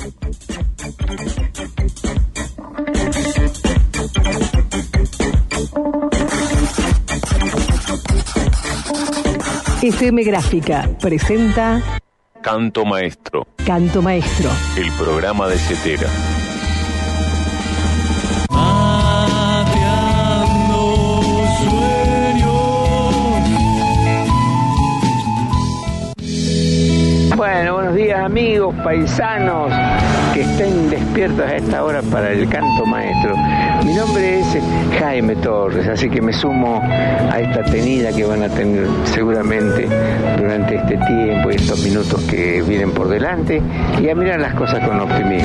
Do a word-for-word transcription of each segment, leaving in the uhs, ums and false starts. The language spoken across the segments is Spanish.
F M Gráfica presenta Canto Maestro. Canto Maestro. El programa de Cetera. Bueno, buenos días amigos, paisanos que estén despiertos a esta hora para el Canto Maestro. Mi nombre es Jaime Torres, así que me sumo a esta tenida que van a tener seguramente durante este tiempo y estos minutos que vienen por delante, y a mirar las cosas con optimismo.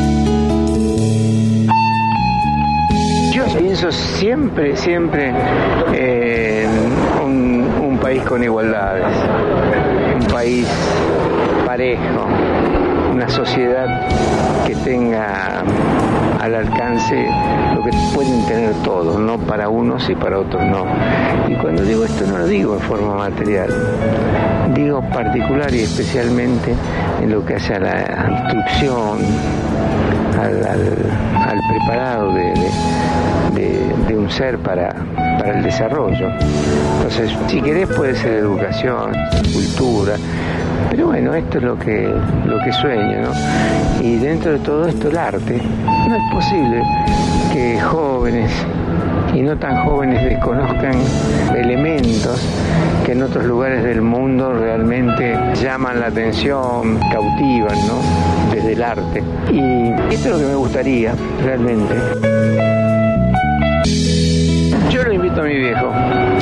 Yo pienso siempre, siempre en un, un país con igualdades, un país parejo, una sociedad que tenga al alcance lo que pueden tener todos, no para unos y para otros no. Y cuando digo esto no lo digo en forma material, digo particular y especialmente en lo que hace a la instrucción, al, al, al preparado de, de, de, de un ser para, para el desarrollo. Entonces, si querés puede ser educación, cultura, pero bueno, esto es lo que, lo que sueño, ¿no? Y dentro de todo esto el arte. No es posible que jóvenes y no tan jóvenes desconozcan elementos que en otros lugares del mundo realmente llaman la atención, cautivan, ¿no? Desde el arte. Y esto es lo que me gustaría, realmente. Yo lo invito a mi viejo,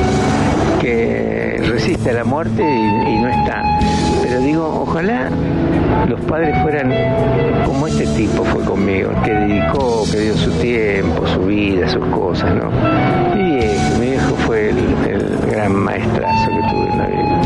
que resiste a la muerte y, y no está. Pero digo, ojalá los padres fueran como este tipo fue conmigo, que dedicó, que dio su tiempo, su vida, sus cosas, ¿no? Mi viejo, mi viejo fue el, el gran maestrazo que tuve en la vida.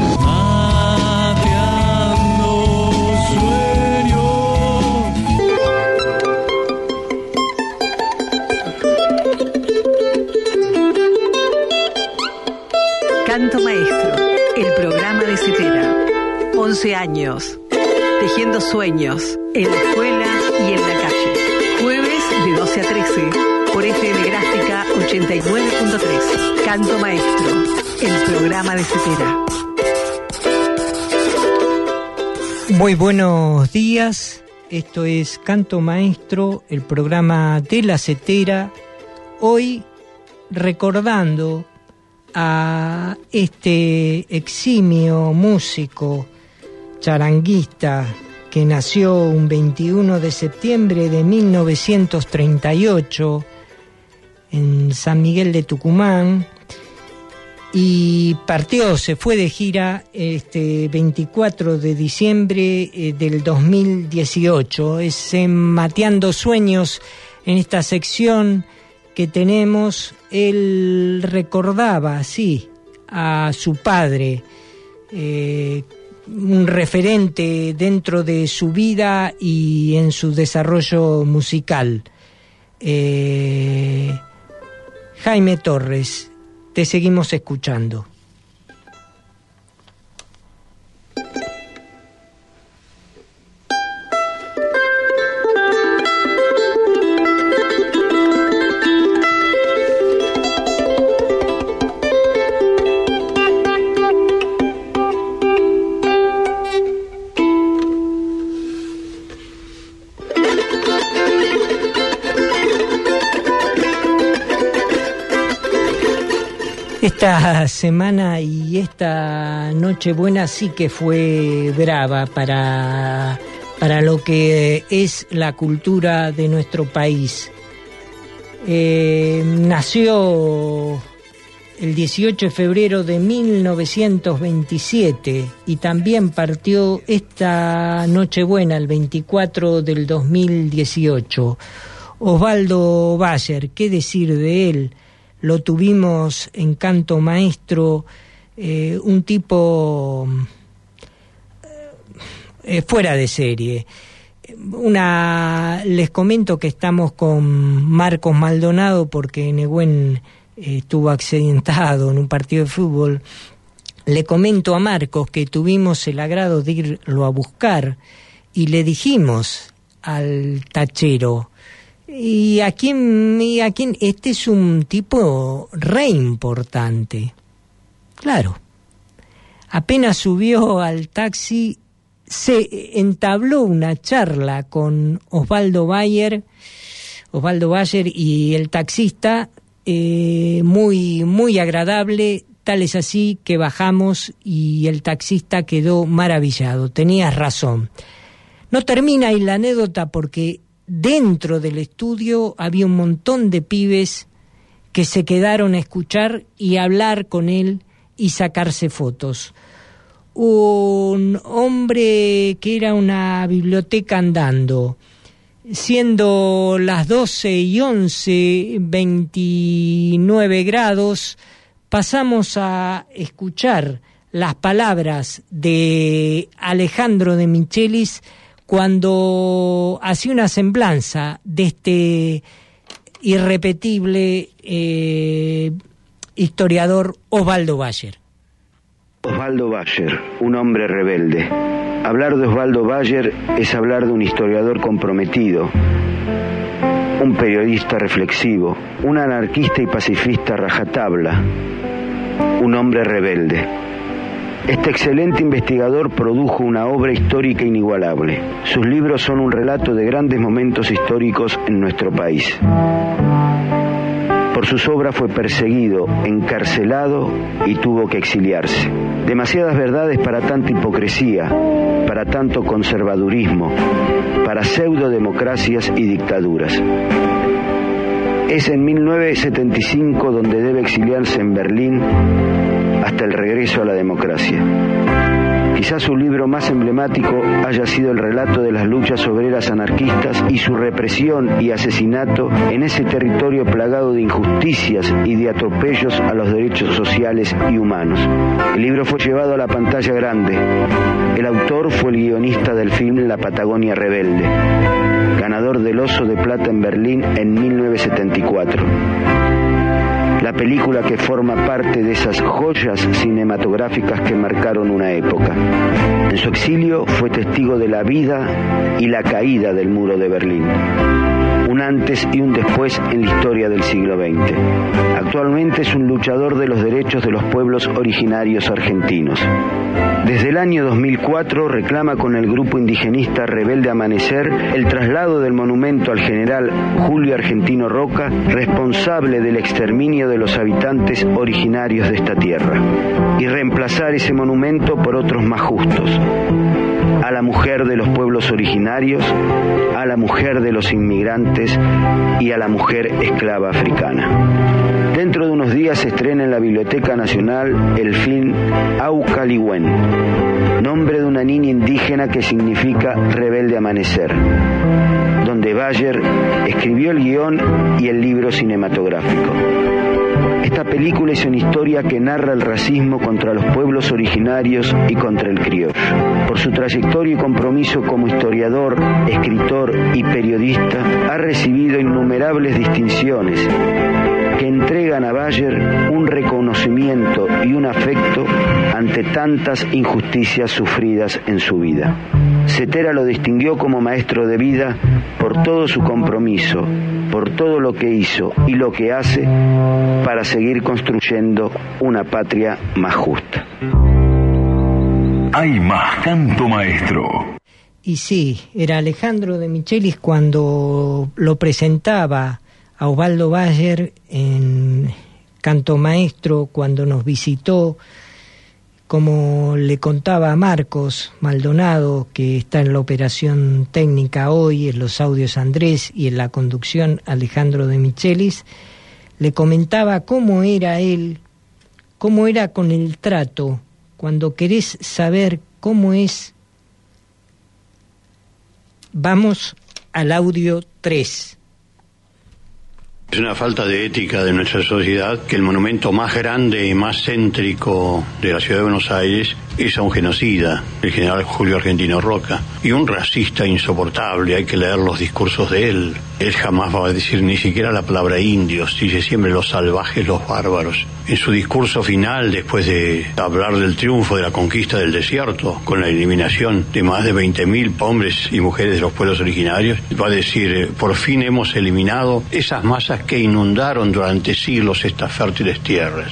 Canto Maestro, el programa de Cetera. once años, tejiendo sueños, en la escuela y en la calle. Jueves de doce a trece, por F M Gráfica ochenta y nueve punto tres. Canto Maestro, el programa de Cetera. Muy buenos días, esto es Canto Maestro, el programa de la Cetera. Hoy recordando a este eximio músico charanguista que nació un veintiuno de septiembre de mil novecientos treinta y ocho en San Miguel de Tucumán y partió, se fue de gira este veinticuatro de diciembre eh, del dos mil dieciocho. Es en Mateando Sueños, en esta sección que tenemos. Él recordaba así a su padre, eh, un referente dentro de su vida y en su desarrollo musical. Eh, Jaime Torres, te seguimos escuchando. Esta semana y esta Nochebuena sí que fue brava para, para lo que es la cultura de nuestro país. Eh, nació el dieciocho de febrero de mil novecientos veintisiete y también partió esta Nochebuena, el veinticuatro del dos mil dieciocho. Osvaldo Bayer, ¿qué decir de él? Lo tuvimos en Canto Maestro, eh, un tipo eh, fuera de serie. Una, les comento que estamos con Marcos Maldonado porque Nehuen eh, estuvo accidentado en un partido de fútbol. Le comento a Marcos que tuvimos el agrado de irlo a buscar y le dijimos al tachero. Y aquí, y aquí, este es un tipo re importante. Claro. Apenas subió al taxi, se entabló una charla con Osvaldo Bayer, Osvaldo Bayer y el taxista, eh, muy, muy agradable. Tal es así que bajamos y el taxista quedó maravillado. Tenías razón. No termina ahí la anécdota porque dentro del estudio había un montón de pibes que se quedaron a escuchar y hablar con él y sacarse fotos. Un hombre que era una biblioteca andando, siendo las doce y once, veintinueve grados, pasamos a escuchar las palabras de Alejandro de Michelis cuando hacía una semblanza de este irrepetible eh, historiador Osvaldo Bayer. Osvaldo Bayer, un hombre rebelde. Hablar de Osvaldo Bayer es hablar de un historiador comprometido, un periodista reflexivo, un anarquista y pacifista rajatabla, un hombre rebelde. Este excelente investigador produjo una obra histórica inigualable. Sus libros son un relato de grandes momentos históricos en nuestro país. Por sus obras fue perseguido, encarcelado y tuvo que exiliarse. Demasiadas verdades para tanta hipocresía, para tanto conservadurismo, para pseudodemocracias y dictaduras. Es en mil novecientos setenta y cinco donde debe exiliarse en Berlín hasta el regreso a la democracia. Quizás su libro más emblemático haya sido el relato de las luchas obreras anarquistas y su represión y asesinato en ese territorio plagado de injusticias y de atropellos a los derechos sociales y humanos. El libro fue llevado a la pantalla grande. El autor fue el guionista del film La Patagonia Rebelde, ganador del Oso de Plata en Berlín en mil novecientos setenta y cuatro. La película que forma parte de esas joyas cinematográficas que marcaron una época. En su exilio fue testigo de la vida y la caída del muro de Berlín. Un antes y un después en la historia del siglo veinte. Actualmente es un luchador de los derechos de los pueblos originarios argentinos. Desde el año dos mil cuatro reclama con el grupo indigenista Rebelde Amanecer el traslado del monumento al general Julio Argentino Roca, responsable del exterminio de los habitantes originarios de esta tierra, y reemplazar ese monumento por otros más justos. A la mujer de los pueblos originarios, a la mujer de los inmigrantes y a la mujer esclava africana. Dentro de unos días se estrena en la Biblioteca Nacional el film Aucaliwen, nombre de una niña indígena que significa Rebelde Amanecer, donde Bayer escribió el guión y el libro cinematográfico. Esta película es una historia que narra el racismo contra los pueblos originarios y contra el criollo. Por su trayectoria y compromiso como historiador, escritor y periodista, ha recibido innumerables distinciones que entregan a Bayer un reconocimiento y un afecto ante tantas injusticias sufridas en su vida. Cetera lo distinguió como maestro de vida por todo su compromiso, por todo lo que hizo y lo que hace para seguir construyendo una patria más justa. Hay más canto maestro. Y sí, era Alejandro de Michelis cuando lo presentaba a Osvaldo Bayer en Canto Maestro, cuando nos visitó, como le contaba a Marcos Maldonado, que está en la operación técnica hoy, en los audios Andrés y en la conducción Alejandro de Michelis, le comentaba cómo era él, cómo era con el trato, cuando querés saber cómo es. Vamos al audio tres. Es una falta de ética de nuestra sociedad que el monumento más grande y más céntrico de la ciudad de Buenos Aires es a un genocida, el general Julio Argentino Roca, y un racista insoportable. Hay que leer los discursos de él. Él jamás va a decir ni siquiera la palabra indios, dice siempre los salvajes, los bárbaros. En su discurso final, después de hablar del triunfo de la conquista del desierto, con la eliminación de más de veinte mil hombres y mujeres de los pueblos originarios, va a decir, por fin hemos eliminado esas masas que inundaron durante siglos estas fértiles tierras.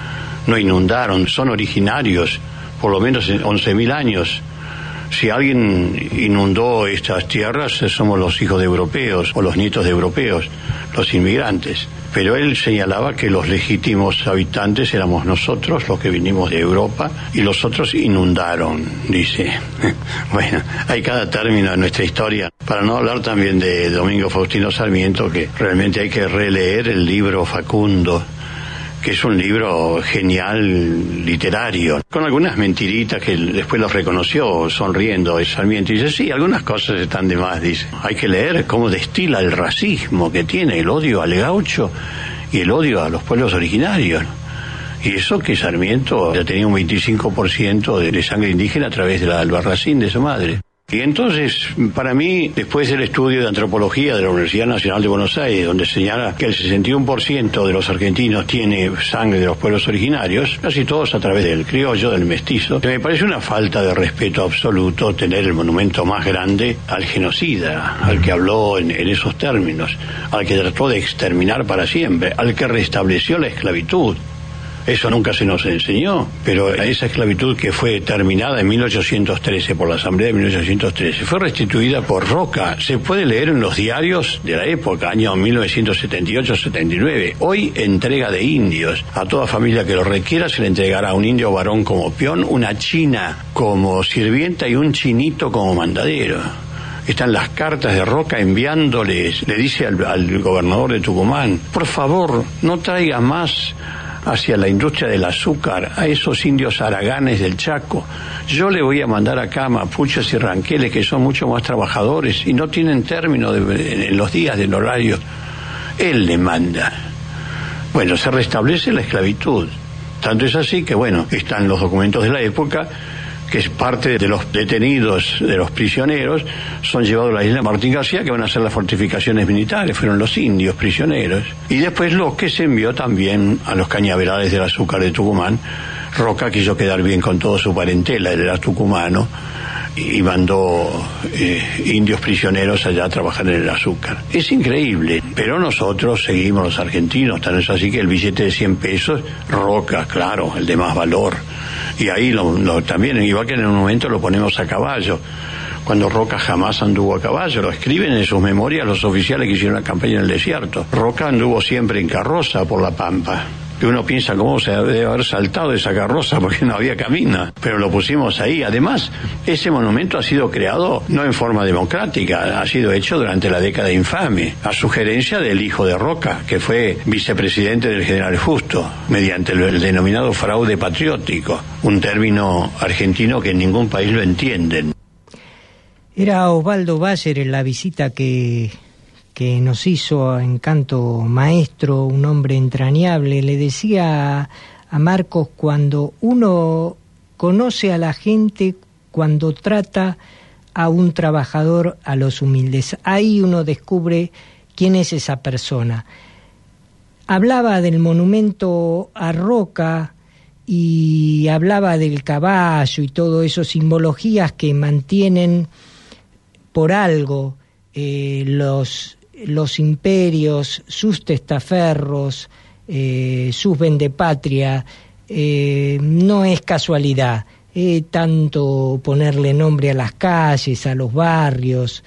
No inundaron, son originarios, por lo menos once mil años. Si alguien inundó estas tierras, somos los hijos de europeos o los nietos de europeos, los inmigrantes. Pero él señalaba que los legítimos habitantes éramos nosotros, los que vinimos de Europa, y los otros inundaron, dice. Bueno, hay cada término en nuestra historia. Para no hablar también de Domingo Faustino Sarmiento, que realmente hay que releer el libro Facundo, que es un libro genial, literario, con algunas mentiritas que después los reconoció sonriendo Sarmiento. Y dice, sí, algunas cosas están de más, dice. Hay que leer cómo destila el racismo que tiene, el odio al gaucho y el odio a los pueblos originarios. Y eso que Sarmiento ya tenía un veinticinco por ciento de sangre indígena a través de la albarracín de su madre. Y entonces, para mí, después del estudio de antropología de la Universidad Nacional de Buenos Aires, donde señala que el sesenta y uno por ciento de los argentinos tiene sangre de los pueblos originarios, casi todos a través del criollo, del mestizo, me parece una falta de respeto absoluto tener el monumento más grande al genocida, al que habló en, en esos términos, al que trató de exterminar para siempre, al que restableció la esclavitud. Eso nunca se nos enseñó, pero esa esclavitud que fue terminada en mil ochocientos trece por la Asamblea de mil ochocientos trece fue restituida por Roca. Se puede leer en los diarios de la época, año mil novecientos setenta y ocho setenta y nueve. Hoy, entrega de indios. A toda familia que lo requiera se le entregará un indio varón como peón, una china como sirvienta y un chinito como mandadero. Están las cartas de Roca enviándoles, le dice al, al gobernador de Tucumán, por favor, no traiga más hacia la industria del azúcar a esos indios haraganes del Chaco. Yo le voy a mandar acá mapuches y ranqueles que son mucho más trabajadores y no tienen término de, en los días del horario. Él le manda. Bueno, se restablece la esclavitud. Tanto es así que, bueno, están los documentos de la época, que es parte de los detenidos, de los prisioneros, son llevados a la isla Martín García, que van a hacer las fortificaciones militares, fueron los indios prisioneros. Y después los que se envió también a los cañaverales del azúcar de Tucumán. Roca quiso quedar bien con toda su parentela, él era tucumano, y mandó eh, indios prisioneros allá a trabajar en el azúcar. Es increíble, pero nosotros seguimos, los argentinos, tan es así que el billete de cien pesos, Roca, claro, el de más valor. Y ahí lo, lo, también, igual que en un momento lo ponemos a caballo, cuando Roca jamás anduvo a caballo, lo escriben en sus memorias los oficiales que hicieron la campaña en el desierto. Roca anduvo siempre en carroza por la pampa. Que uno piensa cómo se debe haber saltado esa carroza porque no había camino, pero lo pusimos ahí. Además, ese monumento ha sido creado no en forma democrática, ha sido hecho durante la década infame, a sugerencia del hijo de Roca, que fue vicepresidente del general Justo, mediante el, el denominado fraude patriótico, un término argentino que en ningún país lo entienden. Era Osvaldo Bayer en la visita que... que nos hizo en Canto Maestro, un hombre entrañable. Le decía a, a Marcos, cuando uno conoce a la gente, cuando trata a un trabajador, a los humildes, ahí uno descubre quién es esa persona. Hablaba del monumento a Roca y hablaba del caballo y todo eso, simbologías que mantienen por algo eh, los los imperios, sus testaferros, eh, sus vendepatria. Eh, no es casualidad, eh, tanto ponerle nombre a las calles, a los barrios.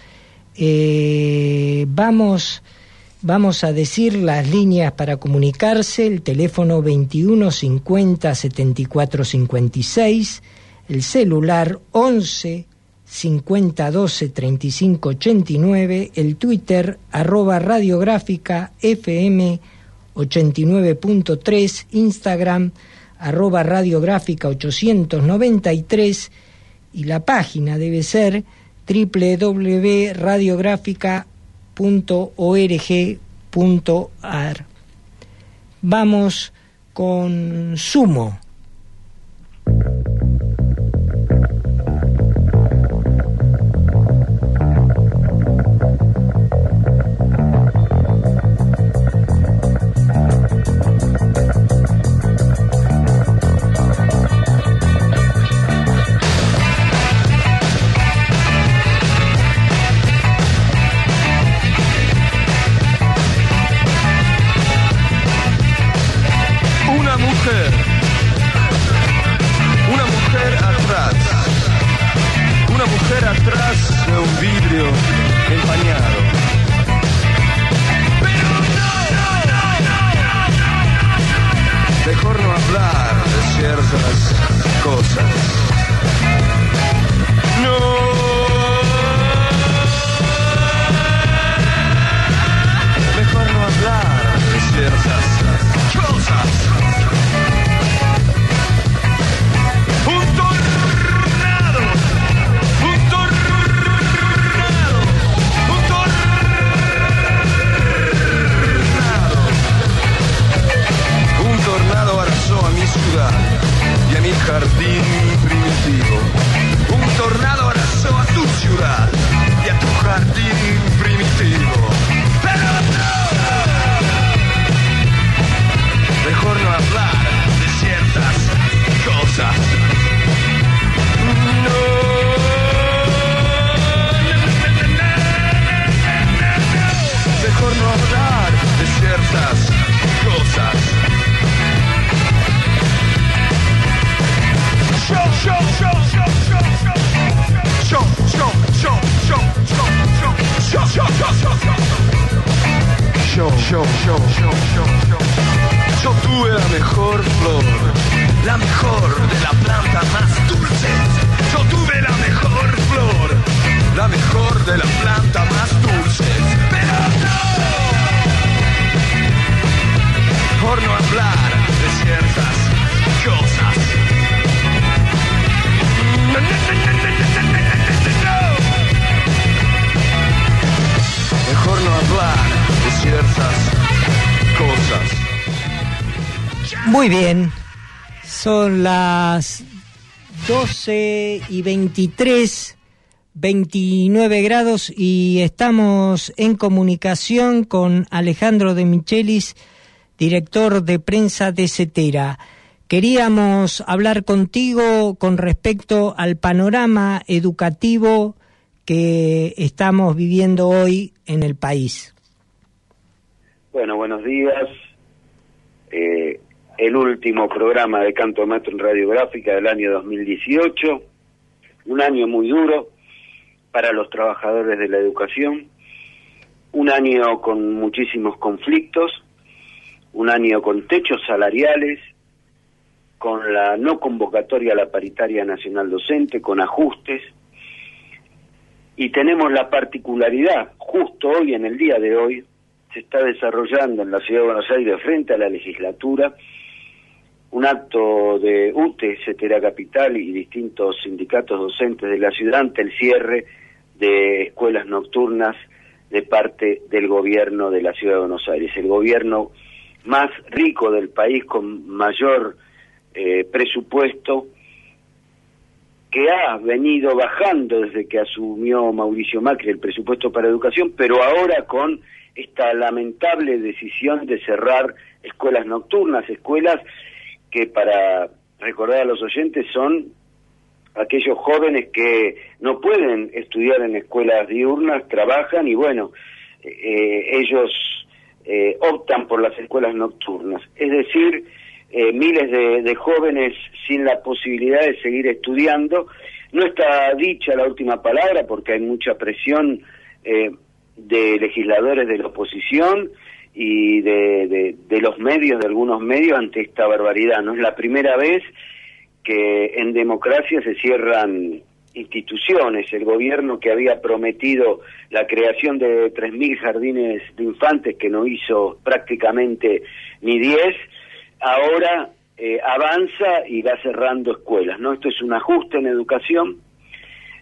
Eh, vamos, vamos a decir las líneas para comunicarse: el teléfono veintiuno cincuenta setenta y cuatro cincuenta y seis, el celular once cincuenta doce treinta y cinco ochenta y nueve, el Twitter arroba radiográfica fm ochenta y nueve punto tres, Instagram arroba radiográfica ochocientos noventa y tres, y la página debe ser doble u doble u doble u punto radiográfica punto org punto a r. Vamos con Sumo. Muy bien, son las doce y veintitrés, veintinueve grados y estamos en comunicación con Alejandro de Michelis, director de prensa de CETERA. Queríamos hablar contigo con respecto al panorama educativo que estamos viviendo hoy en el país. Bueno, buenos días. Eh, el último programa de Canto Maestro en Radiográfica del año dos mil dieciocho, un año muy duro para los trabajadores de la educación, un año con muchísimos conflictos, un año con techos salariales, con la no convocatoria a la paritaria nacional docente, con ajustes, y tenemos la particularidad, justo hoy, en el día de hoy, se está desarrollando en la Ciudad de Buenos Aires, frente a la legislatura, un acto de U T E, CETERA Capital y distintos sindicatos docentes de la ciudad ante el cierre de escuelas nocturnas de parte del gobierno de la Ciudad de Buenos Aires, el gobierno más rico del país, con mayor eh, presupuesto, que ha venido bajando desde que asumió Mauricio Macri el presupuesto para educación, pero ahora con esta lamentable decisión de cerrar escuelas nocturnas, escuelas que, para recordar a los oyentes, son aquellos jóvenes que no pueden estudiar en escuelas diurnas, trabajan y bueno, eh, ellos eh, optan por las escuelas nocturnas. Es decir, eh, miles de, de jóvenes sin la posibilidad de seguir estudiando. No está dicha la última palabra porque hay mucha presión eh, de legisladores de la oposición y de, de, de los medios, de algunos medios, ante esta barbaridad. No es la primera vez que en democracia se cierran instituciones. El gobierno que había prometido la creación de tres mil jardines de infantes, que no hizo prácticamente ni diez, ahora eh, avanza y va cerrando escuelas, ¿no? Esto es un ajuste en educación.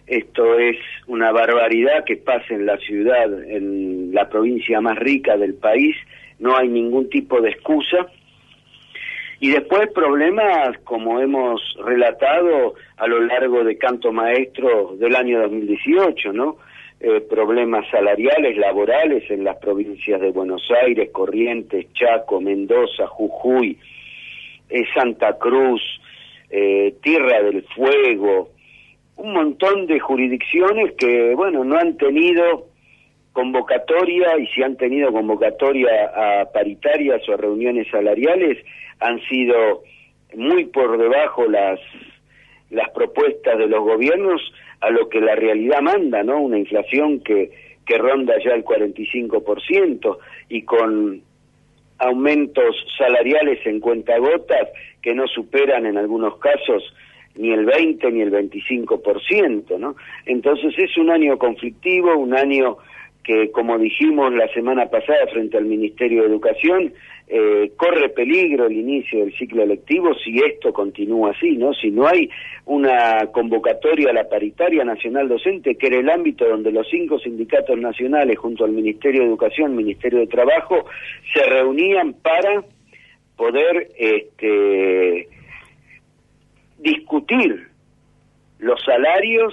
Esto es una barbaridad que pase en la ciudad, en la provincia más rica del país, no hay ningún tipo de excusa. Y después problemas, como hemos relatado a lo largo de Canto Maestro del año dos mil dieciocho, ¿no? Eh, problemas salariales, laborales en las provincias de Buenos Aires, Corrientes, Chaco, Mendoza, Jujuy, eh, Santa Cruz, eh, Tierra del Fuego, un montón de jurisdicciones que, bueno, no han tenido convocatoria, y si han tenido convocatoria a paritarias o a reuniones salariales, han sido muy por debajo las las propuestas de los gobiernos a lo que la realidad manda, ¿no? Una inflación que, que ronda ya el cuarenta y cinco por ciento y con aumentos salariales en cuentagotas que no superan en algunos casos ni el veinte ni el veinticinco por ciento, ¿no? Entonces es un año conflictivo, un año que, como dijimos la semana pasada frente al Ministerio de Educación, eh, corre peligro el inicio del ciclo lectivo si esto continúa así, ¿no? Si no hay una convocatoria a la paritaria nacional docente, que era el ámbito donde los cinco sindicatos nacionales, junto al Ministerio de Educación, Ministerio de Trabajo, se reunían para poder este, discutir los salarios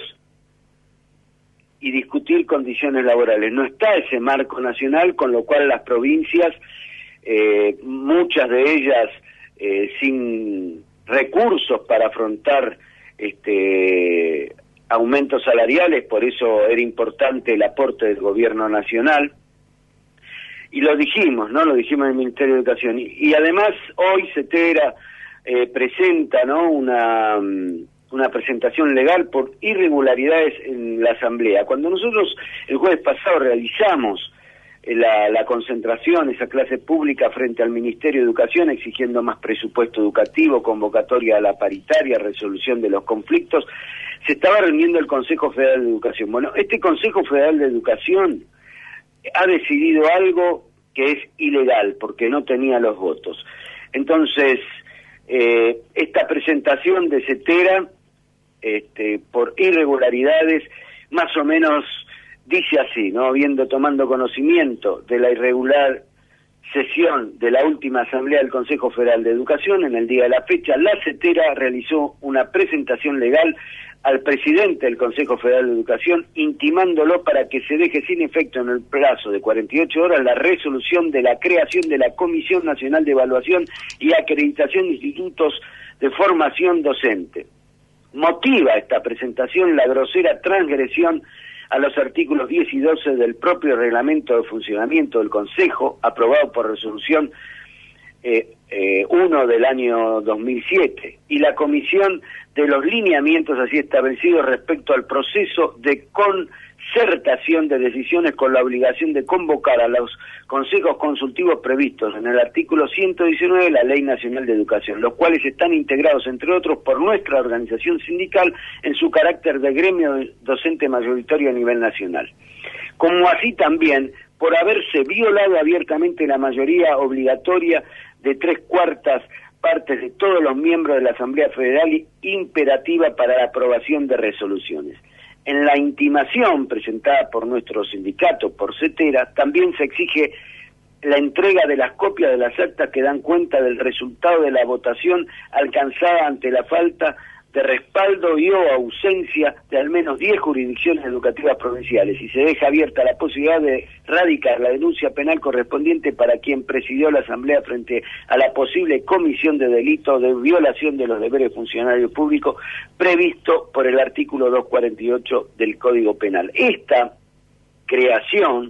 y discutir condiciones laborales. No está ese marco nacional, con lo cual las provincias, eh, muchas de ellas eh, sin recursos para afrontar este aumentos salariales, por eso era importante el aporte del gobierno nacional, y lo dijimos, ¿no? Lo dijimos en el Ministerio de Educación, y, y además hoy CETERA eh, presenta, ¿no? una... una presentación legal por irregularidades en la Asamblea. Cuando nosotros el jueves pasado realizamos la, la concentración, esa clase pública frente al Ministerio de Educación exigiendo más presupuesto educativo, convocatoria a la paritaria, resolución de los conflictos, se estaba reuniendo el Consejo Federal de Educación. Bueno, este Consejo Federal de Educación ha decidido algo que es ilegal porque no tenía los votos. Entonces, eh, esta presentación de CETERA Este, por irregularidades, más o menos dice así, ¿no? Viendo, tomando conocimiento de la irregular sesión de la última Asamblea del Consejo Federal de Educación, en el día de la fecha, la CETERA realizó una presentación legal al presidente del Consejo Federal de Educación, intimándolo para que se deje sin efecto en el plazo de cuarenta y ocho horas la resolución de la creación de la Comisión Nacional de Evaluación y Acreditación de Institutos de Formación Docente. Motiva esta presentación la grosera transgresión a los artículos diez y doce del propio reglamento de funcionamiento del Consejo, aprobado por resolución eh, eh, uno del año dos mil siete, y la comisión de los lineamientos así establecidos respecto al proceso de concertación de decisiones con la obligación de convocar a los consejos consultivos previstos en el artículo ciento diecinueve de la Ley Nacional de Educación, los cuales están integrados, entre otros, por nuestra organización sindical en su carácter de gremio docente mayoritario a nivel nacional. Como así también por haberse violado abiertamente la mayoría obligatoria de tres cuartas partes de todos los miembros de la Asamblea Federal imperativa para la aprobación de resoluciones. En la intimación presentada por nuestro sindicato, por CETERA, también se exige la entrega de las copias de las actas que dan cuenta del resultado de la votación alcanzada ante la falta de respaldo y o ausencia de al menos diez jurisdicciones educativas provinciales, y se deja abierta la posibilidad de radicar la denuncia penal correspondiente para quien presidió la Asamblea frente a la posible comisión de delito de violación de los deberes funcionarios públicos previsto por el artículo doscientos cuarenta y ocho del Código Penal. Esta creación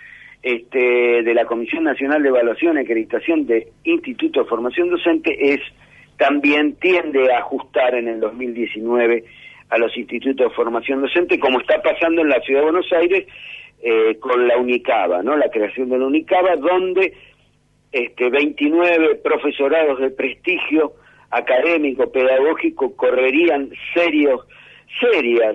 este, de la Comisión Nacional de Evaluación y Acreditación de Institutos de Formación Docente es también tiende a ajustar en el dos mil diecinueve a los institutos de formación docente, como está pasando en la Ciudad de Buenos Aires eh, con la UNICABA, ¿no? La creación de la UNICABA, donde este, veintinueve profesorados de prestigio académico, pedagógico, correrían serios, serias,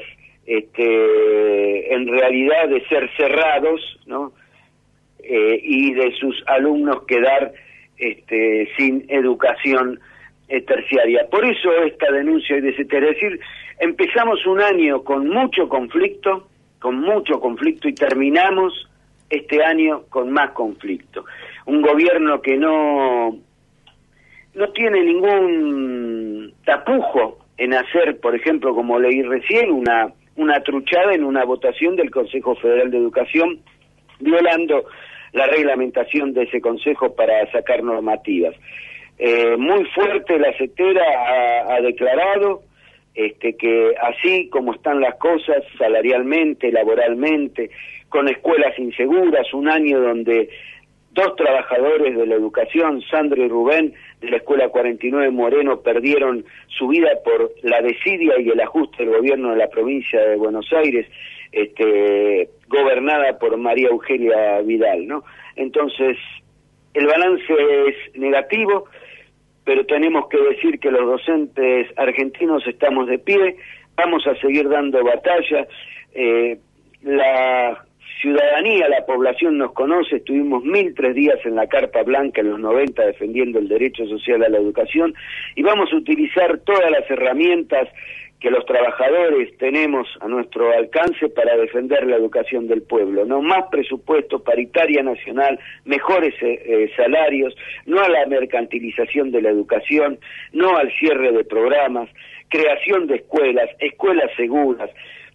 este, en realidad de ser cerrados, ¿no? Eh, y de sus alumnos quedar este, sin educación eh, terciaria. Por eso esta denuncia de CETERA, es decir, empezamos un año con mucho conflicto, con mucho conflicto y terminamos este año con más conflicto. Un gobierno que no, no tiene ningún tapujo en hacer, por ejemplo, como leí recién, una, una truchada en una votación del Consejo Federal de Educación, violando la reglamentación de ese Consejo para sacar normativas. Eh, muy fuerte la CETERA ha, ha declarado este, que así como están las cosas salarialmente, laboralmente, con escuelas inseguras, un año donde dos trabajadores de la educación, Sandra y Rubén, de la Escuela cuarenta y nueve Moreno, perdieron su vida por la desidia y el ajuste del gobierno de la provincia de Buenos Aires, este, gobernada por María Eugenia Vidal, ¿no? Entonces, el balance es negativo, pero tenemos que decir que los docentes argentinos estamos de pie, vamos a seguir dando batalla. Eh, la ciudadanía, la población nos conoce, estuvimos mil tres días en la Carpa Blanca en los noventa defendiendo el derecho social a la educación, y vamos a utilizar todas las herramientas que los trabajadores tenemos a nuestro alcance para defender la educación del pueblo, no más presupuesto, paritaria nacional, mejores eh, eh, salarios, no a la mercantilización de la educación, no al cierre de programas, creación de escuelas, escuelas seguras,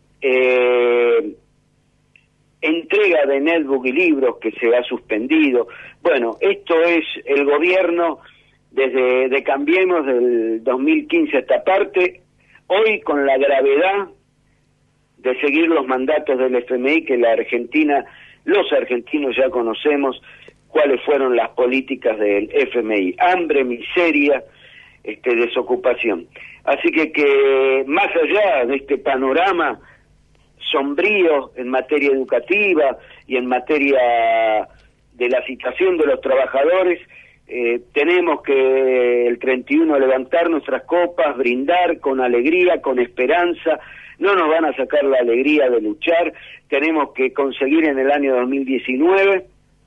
eh, entrega de netbook y libros que se ha suspendido. Bueno, esto es el gobierno desde de Cambiemos del dos mil quince a esta parte, hoy con la gravedad de seguir los mandatos del F M I, que la Argentina, los argentinos ya conocemos cuáles fueron las políticas del F M I, hambre, miseria, este, desocupación. Así que, que más allá de este panorama sombrío en materia educativa y en materia de la situación de los trabajadores, Eh, tenemos que el treinta y uno levantar nuestras copas, brindar con alegría, con esperanza. No nos van a sacar la alegría de luchar. Tenemos que conseguir en el año dos mil diecinueve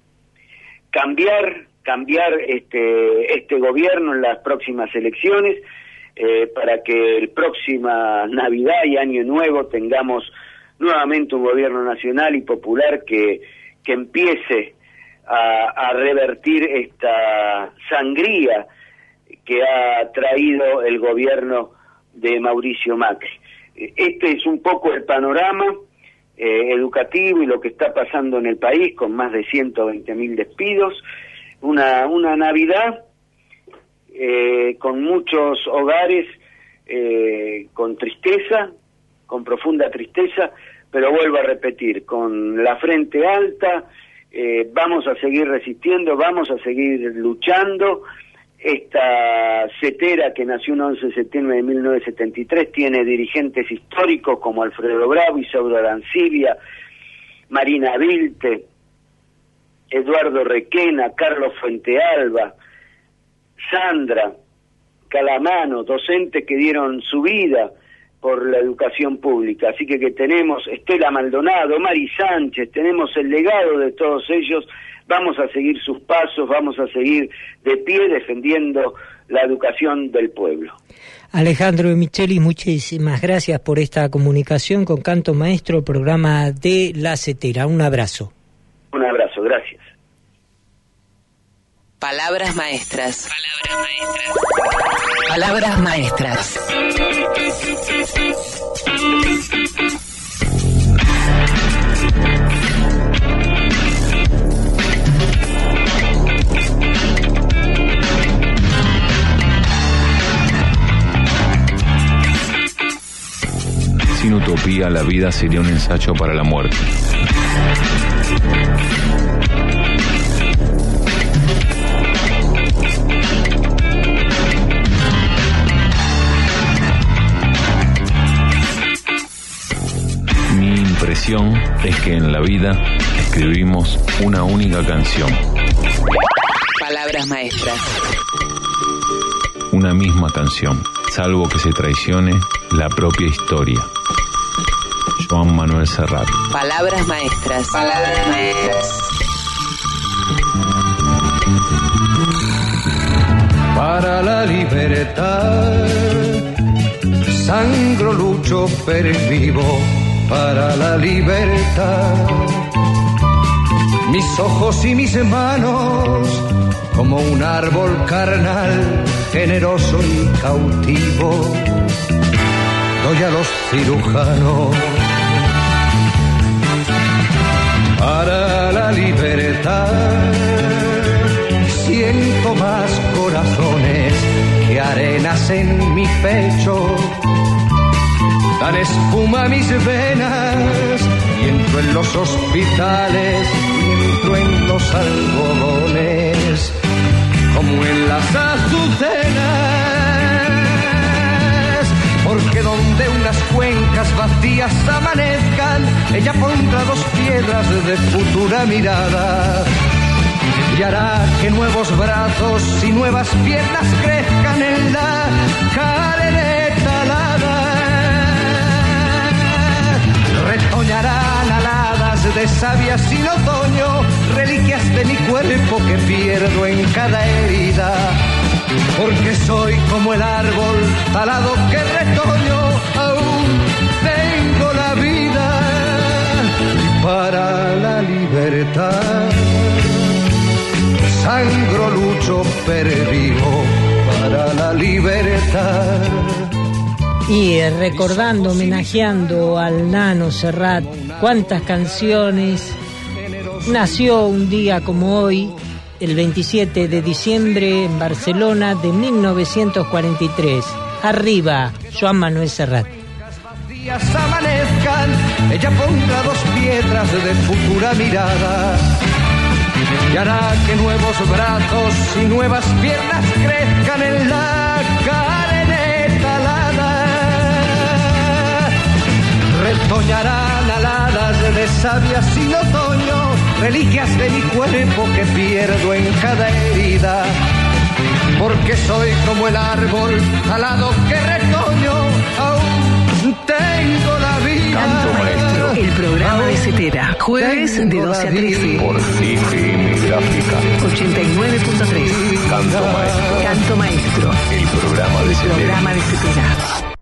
cambiar, cambiar este este gobierno en las próximas elecciones, eh, para que el próxima Navidad y Año Nuevo tengamos nuevamente un gobierno nacional y popular que que empiece A, a revertir esta sangría que ha traído el gobierno de Mauricio Macri. Este es un poco el panorama eh, educativo y lo que está pasando en el país, con más de ciento veinte mil despidos, una, una Navidad eh, con muchos hogares eh, con tristeza, con profunda tristeza, pero vuelvo a repetir, con la frente alta. Eh, vamos a seguir resistiendo, vamos a seguir luchando. Esta CETERA, que nació un once de septiembre de mil novecientos setenta y tres, tiene dirigentes históricos como Alfredo Bravo, Isauro Arancibia, Marina Vilte, Eduardo Requena, Carlos Fuentealba, Sandra Calamano, docentes que dieron su vida por la educación pública. Así que que tenemos Estela Maldonado, Mari Sánchez, tenemos el legado de todos ellos. Vamos a seguir sus pasos, vamos a seguir de pie defendiendo la educación del pueblo. Alejandro de Michelis, muchísimas gracias por esta comunicación con Canto Maestro, programa de La CETERA. Un abrazo. Un abrazo, gracias. Palabras maestras. Palabras maestras. Palabras maestras. Sin utopía, la vida sería un ensayo para la muerte. Mi impresión es que en la vida escribimos una única canción. Palabras maestras. Una misma canción, salvo que se traicione la propia historia. Joan Manuel Serrat. Palabras maestras. Palabras maestras. Para para la libertad. Sangro, lucho, pervivo para la libertad. Mis ojos y mis manos, como un árbol carnal, generoso y cautivo, doy a los cirujanos para la libertad. Siento más corazones que arenas en mi pecho, dan espuma a mis venas y entro en los hospitales y entro en los algodones como en las azucenas, porque donde unas cuencas vacías amanezcan, ella pondrá dos piedras de futura mirada y hará que nuevos brazos y nuevas piernas crezcan en la carne talada. Retoñarán aladas de savia sin otoño, reliquias de mi cuerpo que pierdo en cada herida, porque soy como el árbol talado que retoño, aún tengo la vida. Y para la libertad sangro, lucho, pervivo para la libertad. Y eh, recordando, homenajeando al Nano Serrat, cuántas canciones. Nació un día como hoy, el veintisiete de diciembre, en Barcelona de mil novecientos cuarenta y tres. Arriba, Joan Manuel Serrat. Amanezcan, ella pondrá dos piedras de futura mirada y hará que nuevos brazos y nuevas piernas crezcan en la carne talada. Retoñarán aladas de savia sin otoño, reliquias de mi cuerpo que pierdo en cada herida, porque soy como el árbol talado que retoño, aún tengo la vida. Canto Maestro, el programa de Cetera, jueves de doce a trece. Por F M Gráfica ochenta y nueve punto tres. Canto Maestro. Canto Maestro, El programa de el Cetera. programa de Cetera.